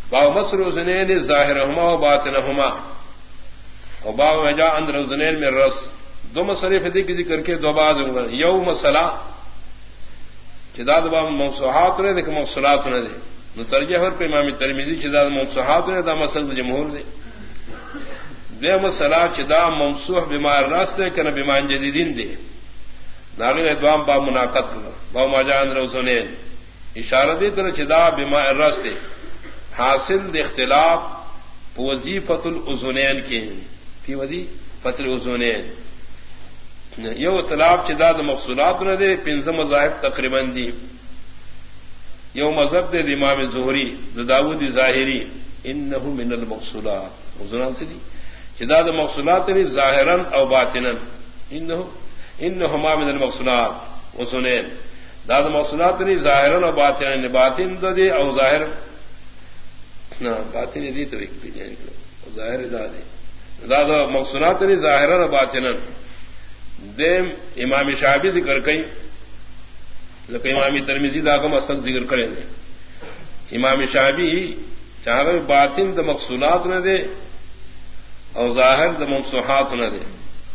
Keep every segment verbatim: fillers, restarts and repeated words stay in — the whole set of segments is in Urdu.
باو مصر اذنین ظاہرہما و باطنہما اور باو وجا اندر اذنین میں رس دو مسئلے فدی کی ذکر کے دو باز یو مسئلہ چداد باب موضوعات نے دیکھ موصلات نے دے نو ترجیح پر امام ترمذی چداد موضوعات نے دا مسئلہ جمہور دے دے مسئلہ چدا ممسوح بما الراس دے کہ نہ بما جدیدین دے ناغی ادوام باب مناقض کرنا باب ما جاء اندر اذنین اشارہ دی طرح چدا بما الراس دے حاصل دے اختلاف وظیفۃ الاذنین کی فی وظیفۃ الاذنین یو اختلاف چدا د مفصولات نہ دے پنځه مذاهب تقریبا دی یو مذهب دے امام زہری د داؤدی ظاہری انه من المفصولات اذنان سے دی چدا د مفصولات نے ظاہرا او باطنا انه انهما من المفصولات اذنین دا د مفصولات نے ظاہرا او باطنا باطن دے او ظاہر نہ باطن دی تو ایک بھی نہیں ظاہر دا دے دا د مفصولات نے ظاہرا او باطنا دیم امام شافعی ذکر کئی لیکن امام ترمذی دا کو مستق ذکر کریں گے امام شافعی چاہے باطن د مقصولات نہ دے اور ظاہر د ممسوحات نہ دے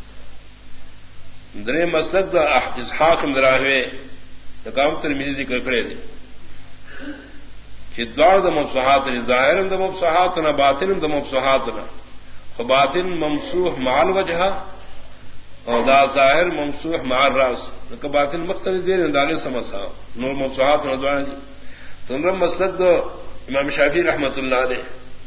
درے مسلک دا اسحاق بن راہوی امام ترمذی ذکر کرے دے کہ دوڑ د ممسوحات نے ظاہر د ممسوحات نہ باطن د ممسوحات نہ خو باطن ممسوح مع الوجہ اور دا ظاہر ممسوح مع الراس کہ باطن مختلف دیر انداغے سمسا نور ممسوحات نہ دوڑ دی تنرم مسلک دو امام شافعی رحمۃ اللہ علیہ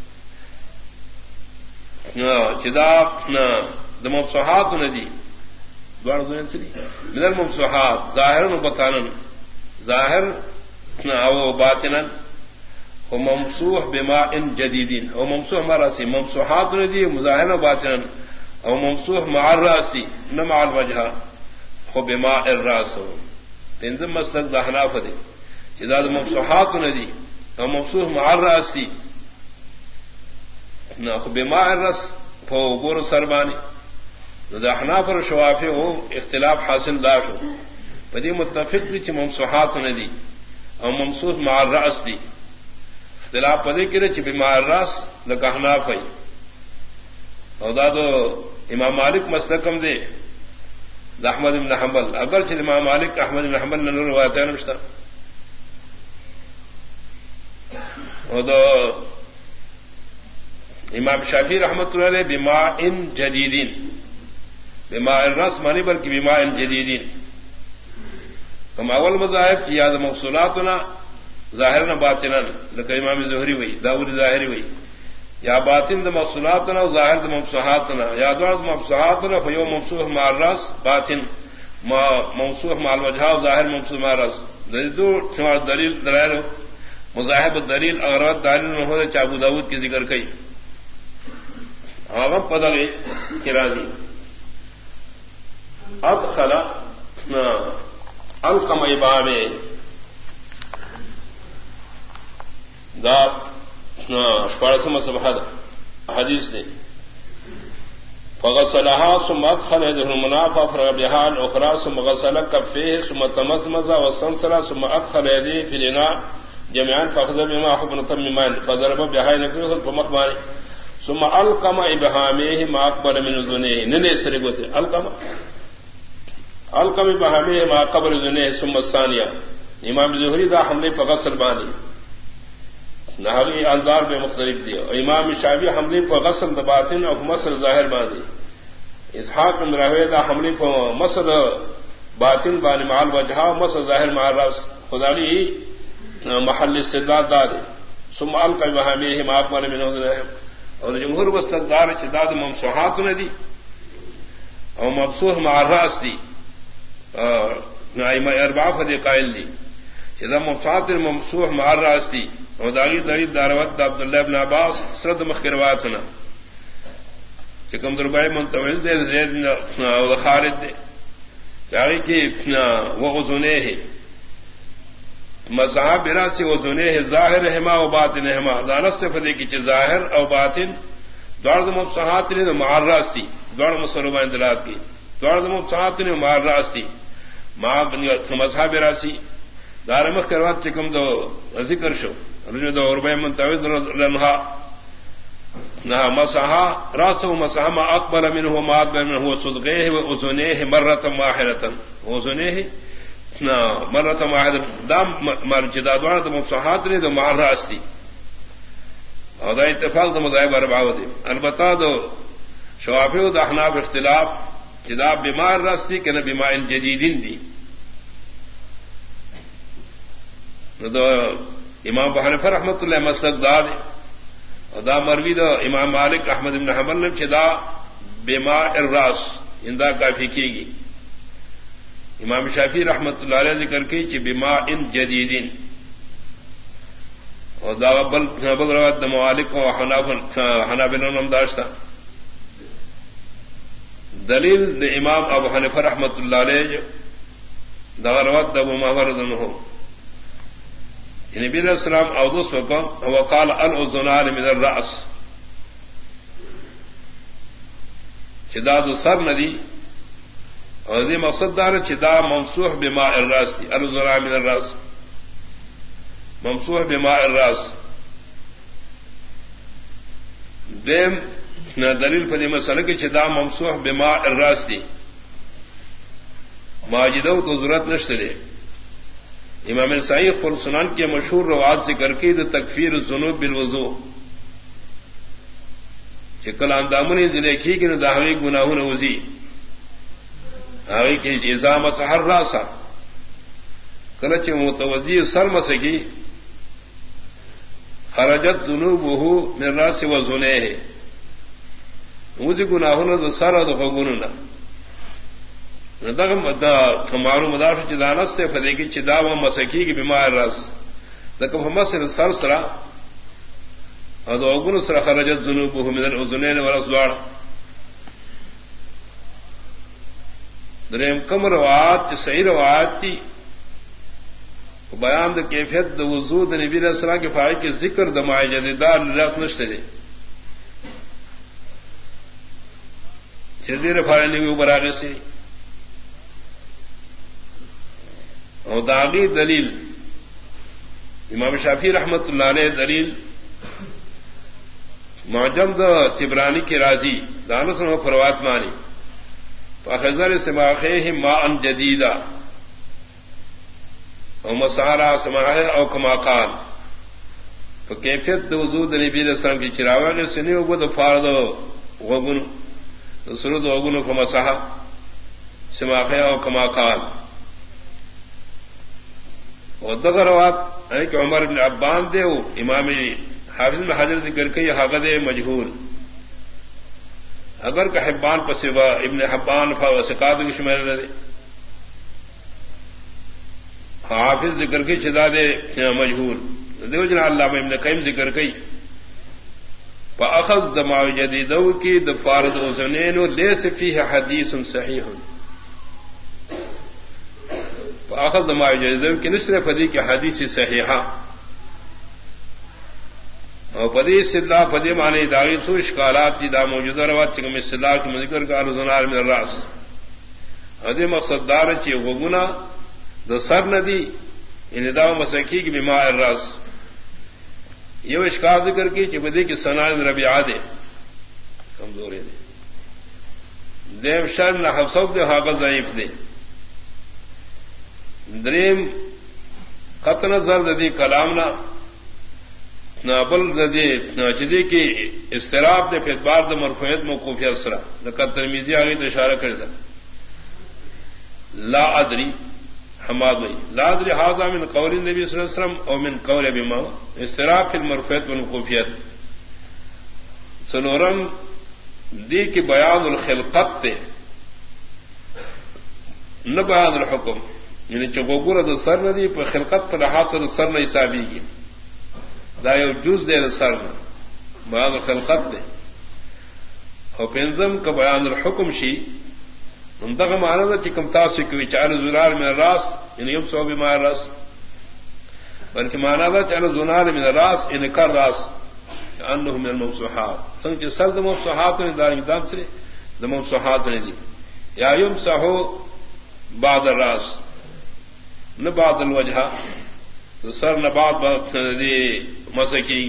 چدا د ممسوحات نہ دی دوڑ دو ان سے من الممسوحات ظاہر و باطنا ظاہر او باطنا و ممسوح بماء جدید او ممسوح مراسی ممسوحات نہ دی ظاہر و باطنا او ممسوح مع الراس نہ مع الوجہ خو بماء الراس تنظم مسلک د احناف دے چدا د ممسوحات نہ دی او ممسوح مع الراس نہ خو بماء الراس فو غور سربانی د احناف اور شوافی ہو اختلاف حاصل دار ہو پدی متفق بھی چ ممسوحات نہ دی او ممسوح مع الراس دی اختلاف پدی کرے چ بماء الراس نہ احناف ہے اور دا دو امام مالک مسلکم دے دا احمد بن حنبل اگرچہ امام مالک احمد بن حنبل نے روایتیں نشتا اور دو امام شافعی رحمۃ اللہ علیہ بماء جدیدین بماء الراس مانی بلکہ بماء جدیدین کم اول مذاہب کی یاد موصولاتنا ظاہرا باطنا لکہ امام زہری وئی داؤد ظاہری وئی یا باطن د مفصولاتنا و ظاہر د ممسوحاتنا یا دوار د ممسوحاتنا فیو ممسوح مع الراس باطن ممسوح مع الوجہ و ظاہر ممسوح مع الراس دو دلیل دلائل مذاہب الدلیل اغراض دلیل نہ ہو چابو داؤد کی ذکر کئی اغم پدغی کرازی ادخل القم ابامے دا اشپارسم سبحد حدیث نے فغسلها ثم ادخل يده المنافى فرغ بها الاخرى ثم غسل كفيه ثم تمزمز واستنثر ثم ادخل يديه في الاناء جميعا فاخذ بما حبن تميما فضرب بها نفسه فمخبانه ثم القم ابهامه ما اقبل من اذنيه ننسر قلت القم القم ابهامه ما قبل اذنيه ثم الثانيه امام زہری دا حملے فغسل بانی نہوی انظار میں مختلف دیا اور امام شافعی حملے پر غسل د باطن اور مسل ظاہر باندھی اسحاق بن راہوی دا حملے پر مسل باطن بان مال وجہ مسل ظاہر مع الراس خدالی محل استدلال داد ثم القى بهامه ما اقبل من اذنه اور جمہور مستقدار چداد ممسوحات نے دی اور ممسوح مع الراس دی ائمہ اربعہ فدی قائل دی چدا ممسوحات ممسوح مع الراس دی اور داغی دلیل داروت دا عبداللہ ابن عباس سرد مخرواتنا چکم دربائی منتوز دے زید اور خالد دے داغی کی وغزنے ہے مذہب برا سے وزنے ہے ظاہر ہما و باطن ہما دانست فدے کی چھ ظاہر او باطن دوڑ دم مبصحات نے مع الراس تھی دوڑ مسلمہ اندلات کی دوڑ دم مبصحات نے مع الراس تھی مع مذہب راسی دارمخ کروات چکم دو ذکر شو رجد عربہ منتوز لنہا نہا مسحا راسه مسحا ما اقبل منه ما ادبر منه صدغيه واذنيه مره واحده واذنيه نا مره واحده دام مرجدا دوار د مصحات نے دو مار راستی اور دا اتفاق د مذاہب اربعہ دے البتہ دو شوافی و احناف اختلاف جدا بیمار راستی کہ نہ بیمار جدیدین دی دو امام ابو حنیفہ رحمۃ اللہ مسلک دا دے دا مروی دا امام مالک احمد بن حنبل نے چدا بیما الراس اندا کافی کی گی امام شافعی رحمۃ اللہ علیہ ذکر کی چ بیما ان جدیدین اور دا بل بل روایت مالک و حناف حنابلہ نے داشتا دلیل دا امام ابو حنیفہ رحمۃ اللہ علیہ دا روایت ابو محمد ہو نبی علیہ السلام اودس وقم وقال الاذنان من الراس چداد سر ندی اور دی مقصد دار چدا ممسوح بماء الراس دی الاذنان من الراس ممسوح بماء الراس دیم نہ دلیل فدی مسئلہ کی چدا ممسوح بماء الراس دی ماجدو تو ضرورت نشترے امام نسائی قل سنن کے مشہور روایت ذکر کی د تکفیر الذنوب بالوضوء کہ کلام دامنی ذلے کی کہ داوی گناہوں نوزی آئی کہ ازام سحر راسا کلچ متوجی سر مسکی خرجت ذنوبه من راس وذنیه وذ گناہوں د سر د غننا ندغم دا کمارو مدار چدانس سے فدے کی چدا و مسکی کی بیمار رس دکم مسر سر سرا ادو اگن سر خرجت ذنوبه من الاذنين والاسوار دریم کم روایات صحیح روایات تھی بیان د کیفیت د وضو د نبی علیہ السلام کے فائدے کے ذکر د ماء جدیدار رس نشتے جدیر فائدے نے اوپر آگے سے اور داغی دلیل امام شافعی رحمت اللہ علیہ دلیل معجم دا تبرانی کی راضی دانس و فروات مانی فخذر سماخہ ماء جدیدا او مسارا سماخہ او کما قال تو کیفیت وجود نبی علیہ السلام کی چراوا کے سنے او دو فارد وغن سرود وغن کو مسح سماخہ او کما قال اور دغروات ہے کہ عمر بن عبان دے امام حافظ میں حاضر ذکر کے حاغد مجہول اگر کہ حبان پسوا ابن حبان فسقات کی شمار دے حافظ ذکر کی چدا دے مجہول دیو جنا علامہ ابن قیم ذکر کی فاخذ دماء جدیدو کی دفارد اذنین لیس فیہ حدیث صحیح فاخذ دماء جدیدو کی نشر فدی کی حدیث صحیحہ اور پدی اصطلاح پدی معنی داغی سو اشکالات دی دا موجودہ روات چکم اصطلاح کی مذکر کا الزنار من الراس ادی مقصد دار چی غگنا دا سر ندی ان دا مسکی کی بما الراس یہ اشکال ذکر کی چی پدی کی سنان ربیعہ دے کمزوری دے دیم شر نہ حفظ دے حاقت ضعیف دے دریم قطن زرد دی کلامنا نابل ندی جدی کی استراب دے فیتبار دے مرفوعیت موقوفی اسرا لقد ترمیزی آگئی تو اشارہ کردہ لا ادری حماد بھائی لا ادری حاضر من قول النبی صلی اللہ علیہ وسلم او من قول ابی ما استراب فی المرفوعیت والموقوفیت سنورم دی کی بیان الخلقت تے نہ بیان الحکم یعنی چکوگر دا سر ندی پر خلقت پر لحاظ سے سر نہ حسابی کی دا یو جز دے سر بیان الخلقت دے اور پنزم کا بیان الحکم شی منتخب مانا تھا چکم تاثر کی چار زنار من الراس یعنی یم سو بھی مار راس بلکہ مانا تھا چار زنار من الراس ان کر راس انہم من الممسوحات سنگ سر دم ممسوحات نے دار دام سے دم ممسوحات نے دی یا یم سہو بعد الراس نہ بعد الوجہ تو سر نبات دی مسکی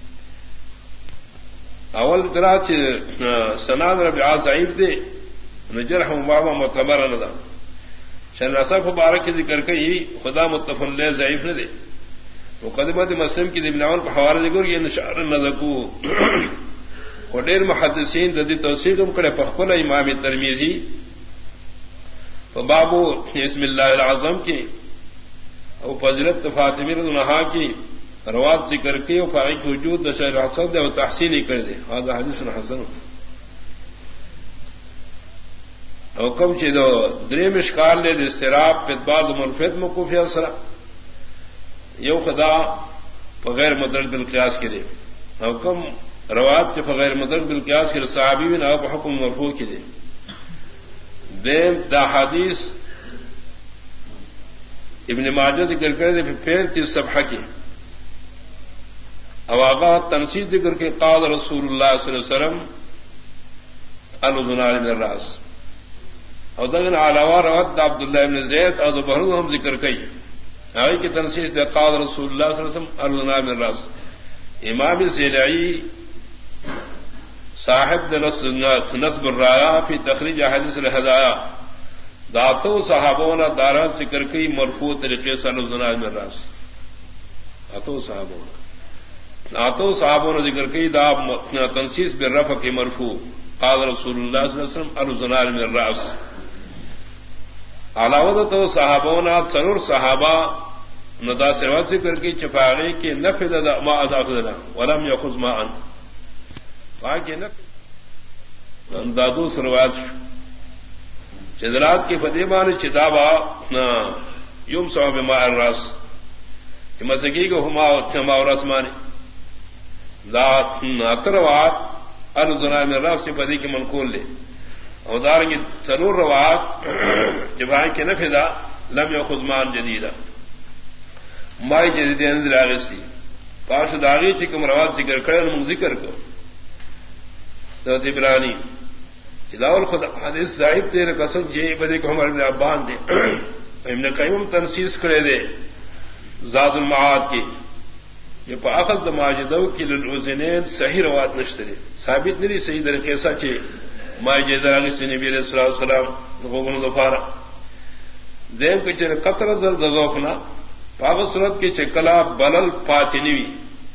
اول تراچ سناد ربیع ضعیف دے نجرح بابا معتبر ندا شن نصف مبارک کی ذکر کئی خدا متفن لے ضعیف نہ دے مقدمت مسلم کی ابن عمر کو حوالہ ذکر یہ نشار نزکو خدیر محدثین ددی توثیقم کڑے پخپل امام ترمذی فبابو اسم اللہ العظم کی او فضیلت فاطمی رضی اللہ عنہا کی روات ذکر کی او فائق وجود دشر حسن دے و تحسینی کر دے هذا حدیث حسن او کم چی دو دریم اشکال لے استراب فتباد منفید مکوفی اثر یو خدا بغیر مدرک بالقیاس کے دے او کم روات کے بغیر مدرک بالقیاس کے صحابی بن او حکم مرفوع کے دے دیم دا حدیث ابن ماجہ ذکر کر دے پھر تیس صفحہ کی اواغا تنسیب ذکر کے قال رسول اللہ صلی اللہ علیہ وسلم الذنار من الراس اور دغن علاوہ روات عبداللہ ابن زید اور بہرو ہم ذکر کئی آئی کی تنسیب دے قال رسول اللہ صلی اللہ علیہ وسلم الذنار من الراس امام زیلعی صاحب نصب الرایا فی تخریج حدیث الہدایہ داتو صحابوں نے دارا ذکر کی مرفوع طریقے سے الذنار من الراس اتو صحابوں آتو صحابوں نے ذکر کی دا تنسیس بالرفع کی مرفوع قال رسول اللہ صلی اللہ علیہ وسلم الذنار من الراس علاوہ تو صحابوں نے ضرور صحابہ ندا سوا ذکر کی چپاڑی کی نفذ ما اذاخذنا ولم ياخذ ما ان باقی نفذ دادو سروات چدرات کی فدیمان چتابا یوم سوا بما الراس کہ مسکی کو ہما ہما اور اسمانی ذات اتروات الذنار من الراس کی فدی کی منقول لے اور دارنگی ضرور روات جبائیں کے نفذا لم ياخذ ما جدیدا مائی جدید اندر آغستی پاش داغی چکم روات ذکر کرے من ذکر کو ذات ابرانی چلاول خدا حدیث صاحب تیرے قسم یہ بدی کو ہمارے ابان دے ابن قیم تنسیس کرے دے زاد المعاد کی یہ پاخذ ماجدو کی للعزنین صحیح روات نشترے ثابت نہیں صحیح طریقے سے چے مائی جدرانی سے نبی علیہ الصلوۃ والسلام غوگن ظفارا دیم کے چر قطر زرد ذوقنا پاک صورت کی چکلا بلل فاتنوی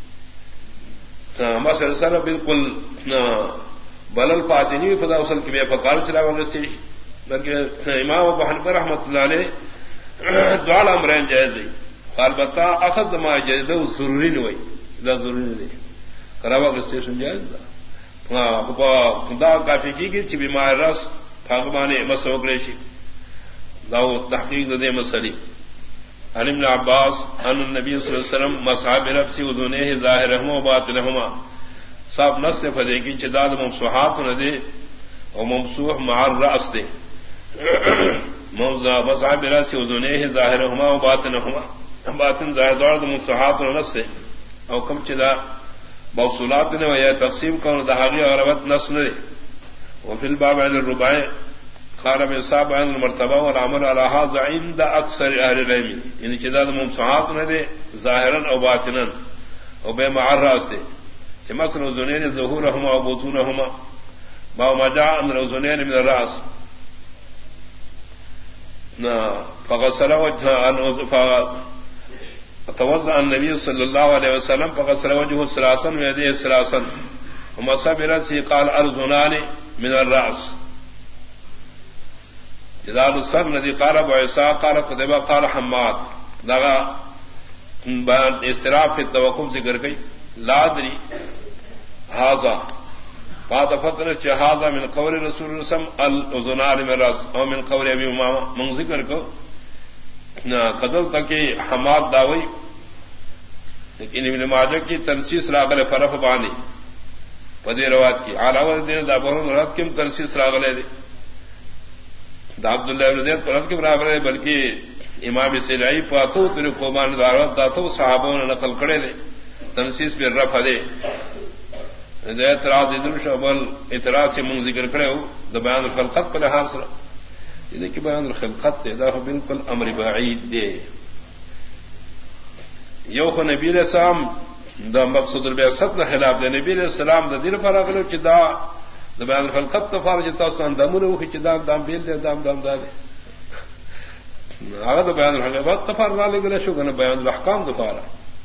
ما سر سر بالکل بلل فاتنوی خدا اصل کی بے فقار چلا وگسی بلکہ امام ابو حنیفہ رحمۃ اللہ علیہ دوال امرین جائز دی البتہ اخذ ما جائز ضروری نہیں ہوئی دا ضروری نہیں کراوا گستے سن جائز دا خدا کافی کی گی چی بیمار رس فاغمانے مسوک ریشی داو تحقیق دے مسلی عن ابن عباس ان النبی صلی اللہ علیہ وسلم مصحاب رب سی اذنے ظاہرہما و باطنہما صاحب نص فدے کی چداد ممسوحات نہ دے اور ممسوح مع الراس دے مصحاب رب سی اذنے ظاہرہما و باطنہما باطن ظاہر دوڑ ممسوحات نہ سے او کم چدا موصولات نے وہ تقسیم کرنے دہاغی اور روت نس نے وفي الباب عن الرباع قال من صاحب عن المرتبہ والعمل على هذا عند اکثر اهل العلم یعنی چداد ممسوحات نے دے ظاہرا او باطنا او بے معرض دے کہ مثلا ذنین ظهورهما وبطونهما ما ما جاء ان ذنین من الراس نا فغسل وجهه ان توضأ النبي صلى الله عليه وسلم فغسل وجهه ثلاثا ويديه ثلاثا ومسح برأسه قال الذنان من الرأس جدال السر الذي قال ابو عيسى قال قتيبة قال حماد لغا بيان استراف في التوقف ذکر گئی لا ادري هذا بعد فترة هذا من قول رسول الله صلى الله عليه وسلم الذنان من الرأس او من قول ابي امامة من ذکر کو قدل تک حماد داوئی لیکن ابن ماجہ کی تنسیس راغل فرف بانی پدی روات کی علاوہ دین دابرون رات کم تنسیس راغل دے دا عبداللہ ابن زید پر رات کم راغل دے بلکہ امام سیلائی پاتو تنی قومان دارات داتو صحابوں نے نقل کرے دے تنسیس پر رفع دے دے اعتراض ادھر شعبال اعتراض سے من ذکر کرے ہو دا بیان الخلقت پر حاصل یہ کہ بیان الخلقت دے دا بالکل امر بعید دے یو خو نبی علیہ السلام دا مقصود البعثت نہ خلاف دے نبی علیہ السلام دا دل پر اگلو چدا دا بیان الخلقت تفار جتا سن دمر او چدا دام بیل دے دام دام دا دے اگر دا بیان الحقیقت تفار نہ لگے شو کہ بیان الاحکام دفارا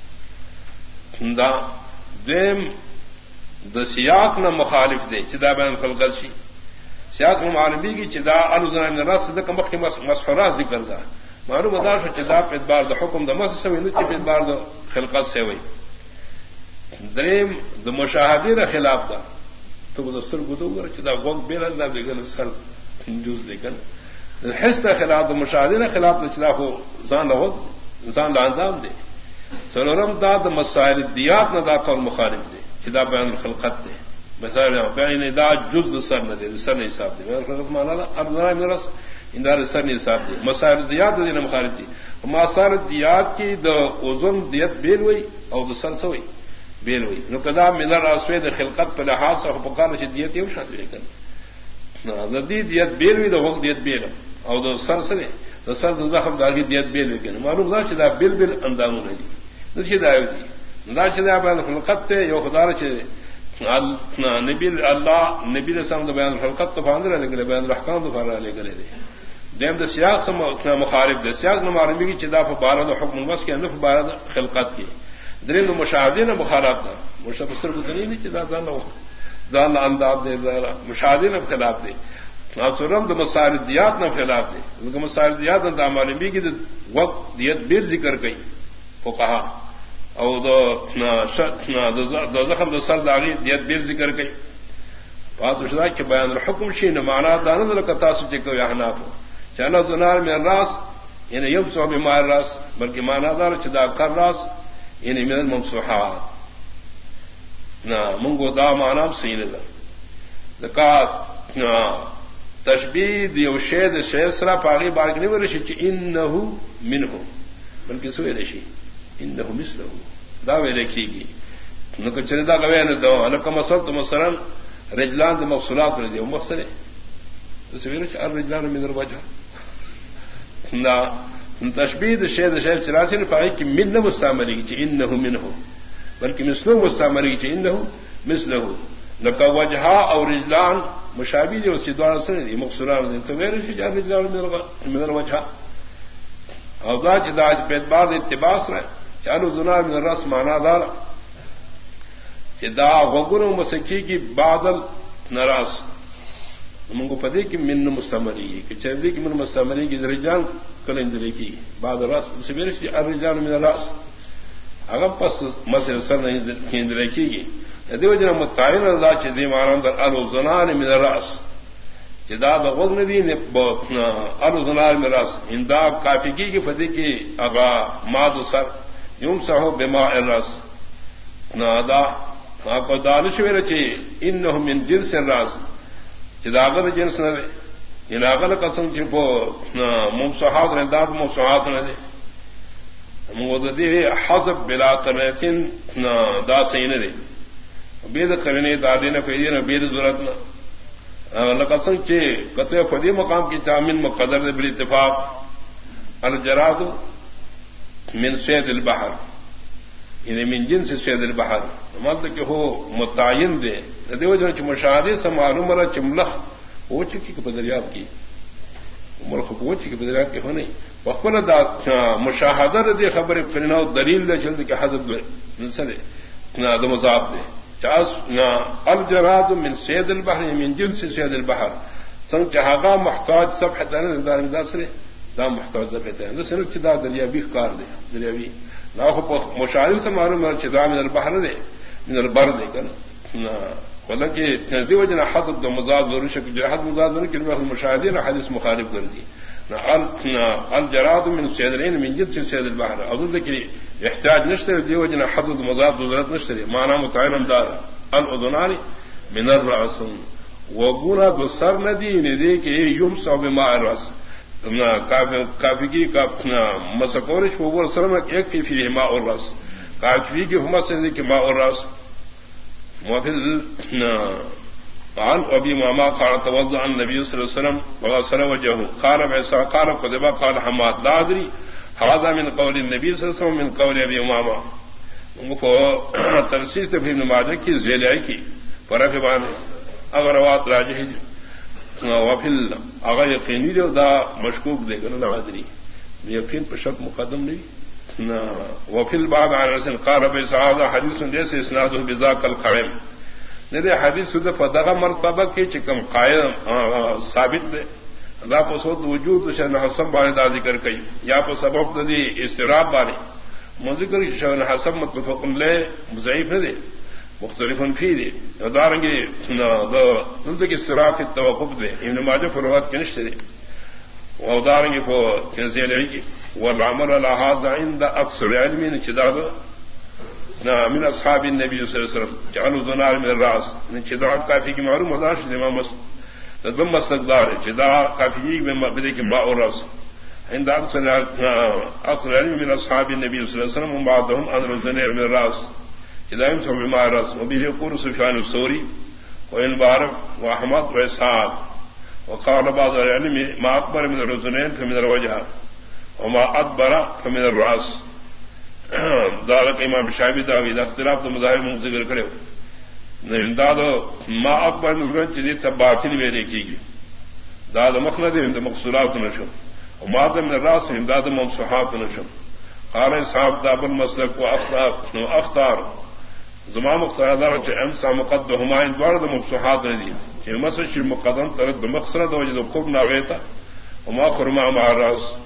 دا دیم دا سیاق نہ مخالف دے چدا بیان الخلقت شی سیاق معلومی کی چدا الذین من الراس دا کم وقت مسحورا ذکر دا معلوم دار چدا پہ بار دا حکم دا مس سے نہ پہ بار دا خلقت سے ہوئی دریم دا مشاہدے نہ خلاف دا تو وہ دستر گدو گر چدا غوگ بیل اللہ دے گن سر جوز دے گن حس دا خلاف دا مشاہدے نہ خلاف دا چدا ہو زان لغو زان دا اندام دے سرورم دا دا مسائل دیات نہ دا قول مخالف دے چدا بیان الخلقت دے مثلا بیان دا جز دا سر نہ دے سر نہیں حساب دے بیان الخلقت مانا دا ارضنا من رس اندار سر نہیں حساب دے مسائل دیات دے نہ مخالف دی مسائل دیات کی دا اوزن دیت بیل ہوئی او دا سر سوئی بیل ہوئی نو کدا منر اسوید خلقت پر لحاظ سے پکار چ دیت یو شان دے کنا ندی دیت بیل وی دا وقت دیت بیل او دا سر سنے دا سر دا زخم دار کی دیت بیل وی کنا معلوم دا چ دا بیل بیل اندامو نہیں نو چ دا دی دا چ دا بیان خلقت تے یو خدا چ نبی اللہ نبی رسول دا بیان خلقت فاندر لے بیان الاحکام دا فار لے گلے دے دیم دا سیاق سے مخالف دے سیاق نہ معلومی کی چ دا فبارہ دا حکم بس کے نہ فبارہ دا خلقت کی درین مشاہدین مخالف دا مشفسر کو دلیل نہیں چدا دا نو دان انداز دے مشاہدین خلاف دے ناصرم دا مسائل دیات نہ خلاف دے ان مسائل دیات دا معلومی کی وقت دیت بیر ذکر گئی کو کہا او دا دا زخم دا سر داغی دیت بیر ذکر گئی بات شدا کہ بیان الحکم شی نہ معنی دان دا کتاسو تے کو احناف چلا زنار میں راس یعنی یمسو بما راس بلکہ معنی دار چدا کر راس یعنی من الممسوحات نا منگو دا معنام سینے دا دکات تشبیہ دیو شید شید سرا پاگی بارکنی ورشی چی انہو منہو بلکہ سوئے رشی انہو مثلہو دا وے رکھی گی نکو چردہ گوے ندو لکا مسل تو مثلا رجلان دا مقصولات ردی وہ مقصد ہے سوئے رشی الرجلان من الوجہ نا تشبیہ شید شید چراسی نے پائی کہ من مستعملی کی انہو منہو بلکہ مثلو مستعملی کی انہو مثلہو لکا وجہا اور رجلان مشابہ دی اسی دوارا سنے دی مقصوران دی تو غیر شجار رجلان من الوجہا او دا جدا پیدبار دی اتباس رہے چالو دنار من الرس مانا دارا جدا غگر و مسکی کی بادل نراس منگو پدے کی من مستعملی کی چردی کی من مستعملی کی رجال کل اندرے کی بعد راس سبیر سے الرجال من الراس اگر پس مسل سر نہیں اندرے کی گی دیو جنا متعین اللہ چ دی معنی در الزنان من الراس جدا بغض ندی نے الزنان من الراس اندا کافی کی کی فدی کی اغا ماد سر یوم سہو بما الراس نادا کو دانش ویل چ انه من جنس الراس جداغل جنس نہ دے اناغل قسم چ پو ممسحات نے داد ممسحات نہ دے موددی حذف بلا قرنتن دا سین دے بيد کرنے دادی نے فیدی نے بيد ضرورت نہ لقسم چ قطع فدی مقام کی تامین مقدر دے بال اتفاق الجراد من صید البحر یعنی من جنس صید البحر مطلب کہ ہو متعین دے دیو جو مشاہدے سے معلوم رہا چملخ وہ چکی کہ بدریاب کی ملخ وہ چکی بدریاب کی ہو نہیں وقل دا مشاہدہ دے خبر کرنا دلیل دے چلتے کہ حضرت نسلے نہ دم مذاب دے چاس نہ الجراد من صید البحر من جنس صید البحر سنگ چہاگا محتاج سب حتانے دار داسرے دا محتاج سب حتانے سنگ چدا دریابی کار دے دریابی نہ مشاہدے سے معلوم رہا چدا من البحر دے من البر دے کر ولکہ تنزیو جنا حسب دو مزاد ضرور شک جہاد مزاد ضرور کہ وہ مشاہدے نہ حدیث مخالف کر دی نہ الجراد من صیدرین من جنس صید البحر اظن کہ احتاج نشتر دیو جنا حسب مزاد ضرورت نشتر معنی متعین دار الاذنان من الراس وغنا بصر ندی نے دے کہ یمس بما الراس نہ کافی کی کا مسکورش وہ سلام ایک فی فی ما الراس کافی کی ہم سے کہ ما الراس وفي عن ابي ماما قال توضع النبي صلى الله عليه وسلم وغسل وجهه قال عيسى قال قدبا قال حماد لا ادري هذا من قول النبي صلى الله عليه وسلم من قول ابي امامه کو ترسیل سے بھی نمازہ کی زیلائی کی فرق بانے اگر روات راجح وفل اگر یقینی دے دا مشکوک دے گا نادری یقین پر شک مقدم نہیں وفل باب عن رسول قال ربي سعادة حدیث ليس اسناده بذاك القائم نے حدیث دے فدغ مرتبہ کی چکم قائم ثابت دے دا پسود وجود شان حسن بانے دا ذکر کئی یا پر سبب دی استراب بانے مذکر شان حسن متفق علیہ ضعیف نہ دے مختلف فی دے دارنگے دلتے کی استراف التوقف دے ابن ماجہ فروات کے نشتے دے ودارنگے کو کنزیل عیقی والعمل على هذا عند اکثر علمین چداد من اصحاب النبی صلی اللہ علیہ وسلم جعلوا ذنار من الراس چداد کافی کی معلوم مدارش امام دم مستقدار چدا کافی میں بدے کے ماء الراس عند اکثر اکثر علم من اصحاب النبی صلی اللہ علیہ وسلم وبعضهم ان ذنار من الراس چدائم سب بما الراس وبه يقول سفيان الثوري والمبارك واحمد واسحاق وقال بعض العلم ما اكبر من الرزنين فمن الوجه وما ادبر فمن الراس دارک امام شافعی داوی اختلاف تو مذاہب میں ذکر کرے امداد ما اکبر نظر چیزیں تب باطل میں دیکھی گی داد مخلد امد مقصورات نشم وما من الراس امداد ممسوحات نشم قال صاحب داب المسلک و اختار و اختار زمان مختار دار امسا مقد ہمائن دوار دا ممسوحات ندی کہ مسجد مقدم ترد مقصرد وجد قرب ناویتا وما خرما مع الراس